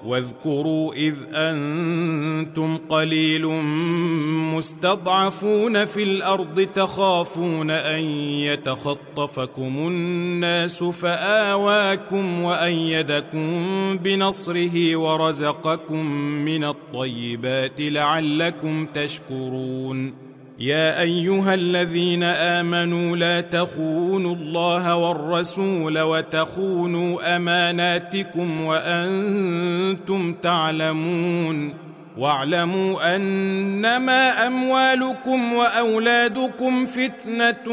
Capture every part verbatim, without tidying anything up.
واذكروا إذ أنتم قليل مستضعفون في الأرض تخافون أن يتخطفكم الناس فآواكم وأيدكم بنصره ورزقكم من الطيبات لعلكم تشكرون. يا أيها الذين آمنوا لا تخونوا الله والرسول وتخونوا أماناتكم وأنتم تعلمون. واعلموا أنما أموالكم وأولادكم فتنة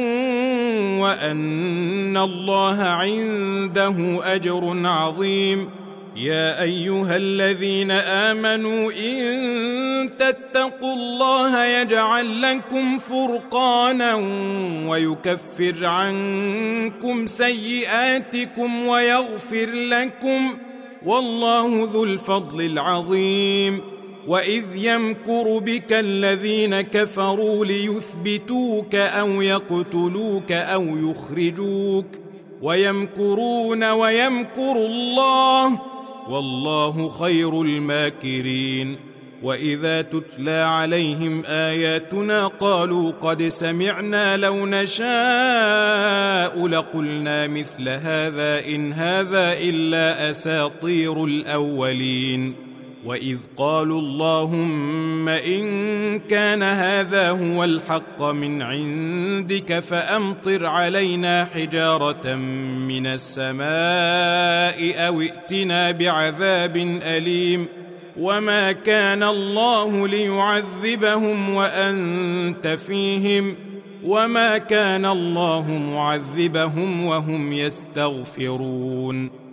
وأن الله عنده أجر عظيم. يا أيها الذين آمنوا إن تتقوا الله يجعل لكم فرقانا ويكفر عنكم سيئاتكم ويغفر لكم والله ذو الفضل العظيم. وإذ يمكر بك الذين كفروا ليثبتوك أو يقتلوك أو يخرجوك ويمكرون ويمكر الله والله خير الماكرين. وإذا تتلى عليهم آياتنا قالوا قد سمعنا لو نشاء لقلنا مثل هذا إن هذا إلا أساطير الأولين. وإذ قالوا اللهم إن كان هذا هو الحق من عندك فأمطر علينا حجارة من السماء أو ائتنا بعذاب أليم. وما كان الله ليعذبهم وأنت فيهم وما كان الله معذبهم وهم يستغفرون.